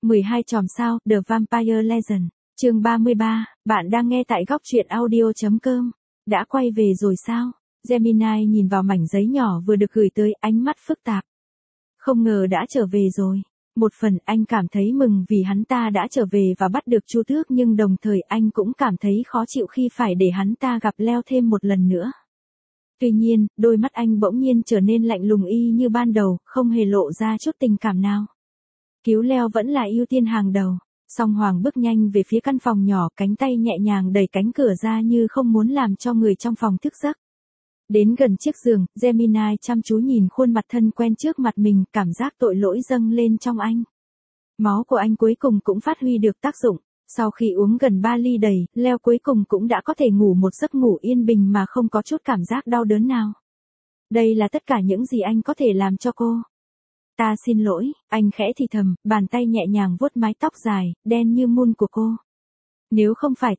12 chòm sao, The Vampire Legend, chương 33, bạn đang nghe tại góc truyện audio.com. Đã quay về rồi sao? Gemini nhìn vào mảnh giấy nhỏ vừa được gửi tới, ánh mắt phức tạp. Không ngờ đã trở về rồi. Một phần anh cảm thấy mừng vì hắn ta đã trở về và bắt được Chu Tước, nhưng đồng thời anh cũng cảm thấy khó chịu khi phải để hắn ta gặp Leo thêm một lần nữa. Tuy nhiên, đôi mắt anh bỗng nhiên trở nên lạnh lùng y như ban đầu, không hề lộ ra chút tình cảm nào. Cứu Leo vẫn là ưu tiên hàng đầu. Song Hoàng bước nhanh về phía căn phòng nhỏ, cánh tay nhẹ nhàng đẩy cánh cửa ra như không muốn làm cho người trong phòng thức giấc. Đến gần chiếc giường, Gemini chăm chú nhìn khuôn mặt thân quen trước mặt mình, cảm giác tội lỗi dâng lên trong anh. Máu của anh cuối cùng cũng phát huy được tác dụng. Sau khi uống gần 3 ly đầy, Leo cuối cùng cũng đã có thể ngủ một giấc ngủ yên bình mà không có chút cảm giác đau đớn nào. Đây là tất cả những gì anh có thể làm cho cô. Ta xin lỗi, anh khẽ thì thầm, bàn tay nhẹ nhàng vuốt mái tóc dài, đen như mun của cô. Nếu không phải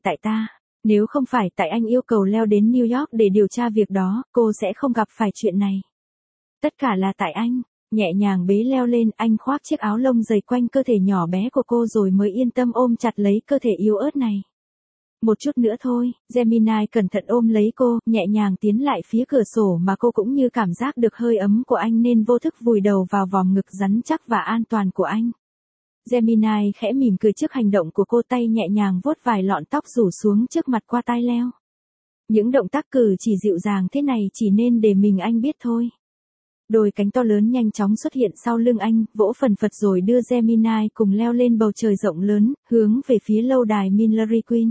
tại anh yêu cầu Leo đến New York để điều tra việc đó, cô sẽ không gặp phải chuyện này. Tất cả là tại anh. Nhẹ nhàng bế Leo lên, anh khoác chiếc áo lông dày quanh cơ thể nhỏ bé của cô rồi mới yên tâm ôm chặt lấy cơ thể yếu ớt này. Một chút nữa thôi, Gemini cẩn thận ôm lấy cô, nhẹ nhàng tiến lại phía cửa sổ mà cô cũng như cảm giác được hơi ấm của anh nên vô thức vùi đầu vào vòng ngực rắn chắc và an toàn của anh. Gemini khẽ mỉm cười trước hành động của cô, tay nhẹ nhàng vuốt vài lọn tóc rủ xuống trước mặt qua tai Leo. Những động tác cử chỉ dịu dàng thế này chỉ nên để mình anh biết thôi. Đôi cánh to lớn nhanh chóng xuất hiện sau lưng anh, vỗ phần phật rồi đưa Gemini cùng Leo lên bầu trời rộng lớn, hướng về phía lâu đài Millery Queen.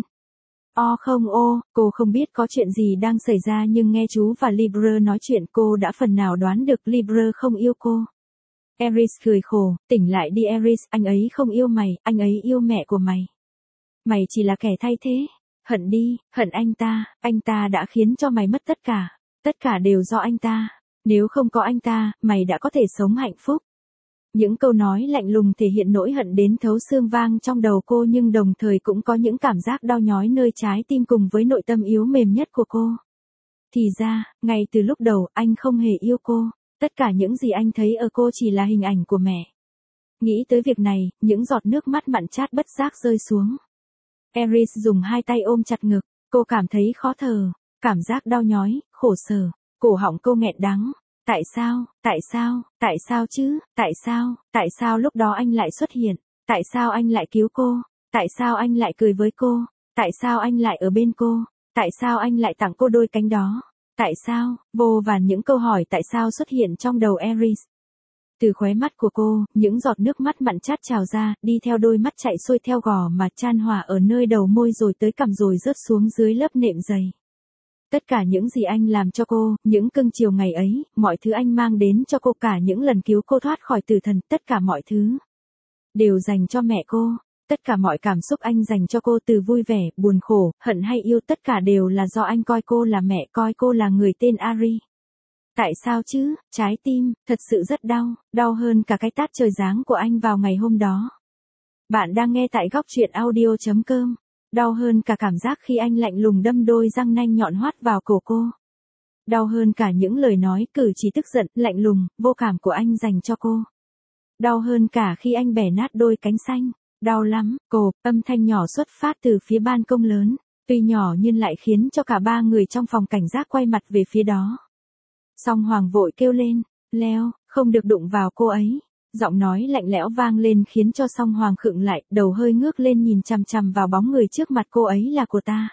Cô không biết có chuyện gì đang xảy ra nhưng nghe chú và Libre nói chuyện cô đã phần nào đoán được Libre không yêu cô. Eris cười khổ, tỉnh lại đi Eris, anh ấy không yêu mày, anh ấy yêu mẹ của mày. Mày chỉ là kẻ thay thế. Hận đi, hận anh ta đã khiến cho mày mất tất cả đều do anh ta. Nếu không có anh ta, mày đã có thể sống hạnh phúc. Những câu nói lạnh lùng thể hiện nỗi hận đến thấu xương vang trong đầu cô, nhưng đồng thời cũng có những cảm giác đau nhói nơi trái tim cùng với nội tâm yếu mềm nhất của cô. Thì ra, ngay từ lúc đầu anh không hề yêu cô, tất cả những gì anh thấy ở cô chỉ là hình ảnh của mẹ. Nghĩ tới việc này, những giọt nước mắt mặn chát bất giác rơi xuống. Eris dùng hai tay ôm chặt ngực, cô cảm thấy khó thở, cảm giác đau nhói, khổ sở, cổ họng cô nghẹn đắng. Tại sao chứ, tại sao lúc đó anh lại xuất hiện, tại sao anh lại cứu cô, tại sao anh lại cười với cô, tại sao anh lại ở bên cô, tại sao anh lại tặng cô đôi cánh đó, tại sao, vô vàn những câu hỏi tại sao xuất hiện trong đầu Eris. Từ khóe mắt của cô, những giọt nước mắt mặn chát trào ra, đi theo đôi mắt chạy xuôi theo gò má chan hòa ở nơi đầu môi rồi tới cằm rồi rớt xuống dưới lớp nệm dày. Tất cả những gì anh làm cho cô, những cưng chiều ngày ấy, mọi thứ anh mang đến cho cô, cả những lần cứu cô thoát khỏi tử thần, tất cả mọi thứ đều dành cho mẹ cô. Tất cả mọi cảm xúc anh dành cho cô, từ vui vẻ, buồn khổ, hận hay yêu, tất cả đều là do anh coi cô là mẹ, coi cô là người tên Ari. Tại sao chứ, trái tim, thật sự rất đau hơn cả cái tát trời giáng của anh vào ngày hôm đó. Bạn đang nghe tại góc truyện audio.com. Đau hơn cả cảm giác khi anh lạnh lùng đâm đôi răng nanh nhọn hoắt vào cổ cô. Đau hơn cả những lời nói cử chỉ tức giận, lạnh lùng, vô cảm của anh dành cho cô. Đau hơn cả khi anh bẻ nát đôi cánh xanh. Đau lắm, âm thanh nhỏ xuất phát từ phía ban công lớn. Tuy nhỏ nhưng lại khiến cho cả ba người trong phòng cảnh giác quay mặt về phía đó. Song Hoàng vội kêu lên, Leo, không được đụng vào cô ấy. Giọng nói lạnh lẽo vang lên khiến cho Song Hoàng khựng lại, đầu hơi ngước lên nhìn chằm chằm vào bóng người trước mặt, cô ấy là của ta.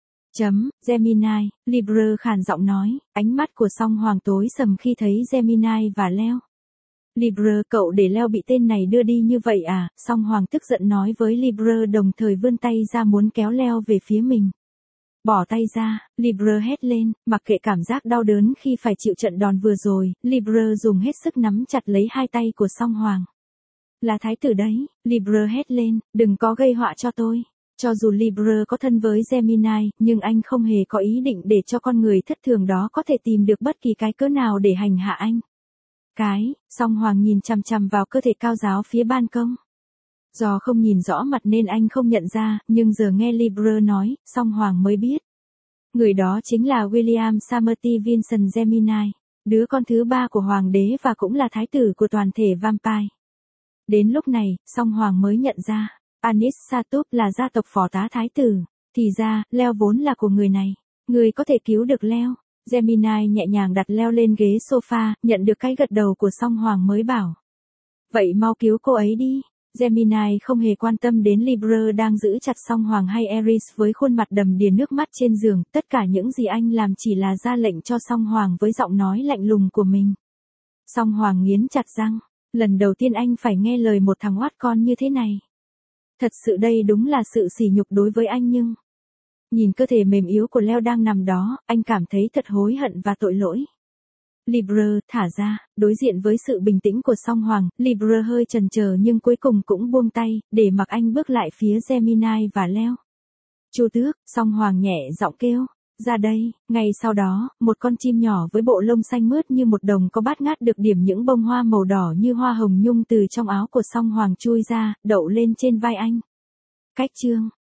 Gemini, Libre khàn giọng nói, ánh mắt của Song Hoàng tối sầm khi thấy Gemini và Leo. Libre, cậu để Leo bị tên này đưa đi như vậy à? Song Hoàng tức giận nói với Libre, đồng thời vươn tay ra muốn kéo Leo về phía mình. Bỏ tay ra, Libre hét lên, mặc kệ cảm giác đau đớn khi phải chịu trận đòn vừa rồi, Libre dùng hết sức nắm chặt lấy hai tay của Song Hoàng. Là thái tử đấy, Libre hét lên, đừng có gây họa cho tôi. Cho dù Libre có thân với Gemini, nhưng anh không hề có ý định để cho con người thất thường đó có thể tìm được bất kỳ cái cớ nào để hành hạ anh. Song Hoàng nhìn chằm chằm vào cơ thể cao ráo phía ban công. Do không nhìn rõ mặt nên anh không nhận ra, nhưng giờ nghe Libre nói, Song Hoàng mới biết. Người đó chính là William Sammerty Vincent Gemini, đứa con thứ ba của Hoàng đế và cũng là thái tử của toàn thể Vampire. Đến lúc này, Song Hoàng mới nhận ra, Anis Satup là gia tộc phò tá thái tử. Thì ra, Leo vốn là của người này. Người có thể cứu được Leo. Gemini nhẹ nhàng đặt Leo lên ghế sofa, nhận được cái gật đầu của Song Hoàng mới bảo. Vậy mau cứu cô ấy đi. Gemini không hề quan tâm đến Libra đang giữ chặt Song Hoàng hay Aries với khuôn mặt đầm đìa nước mắt trên giường. Tất cả những gì anh làm chỉ là ra lệnh cho Song Hoàng với giọng nói lạnh lùng của mình. Song Hoàng nghiến chặt răng. Lần đầu tiên anh phải nghe lời một thằng oát con như thế này. Thật sự đây đúng là sự sỉ nhục đối với anh nhưng... Nhìn cơ thể mềm yếu của Leo đang nằm đó, anh cảm thấy thật hối hận và tội lỗi. Libra, thả ra, đối diện với sự bình tĩnh của Song Hoàng, Libra hơi chần chờ nhưng cuối cùng cũng buông tay, để mặc anh bước lại phía Gemini và Leo. Chu tước, Song Hoàng nhẹ giọng kêu, ra đây. Ngay sau đó, một con chim nhỏ với bộ lông xanh mướt như một đồng có bát ngát được điểm những bông hoa màu đỏ như hoa hồng nhung từ trong áo của Song Hoàng chui ra, đậu lên trên vai anh. Cách chương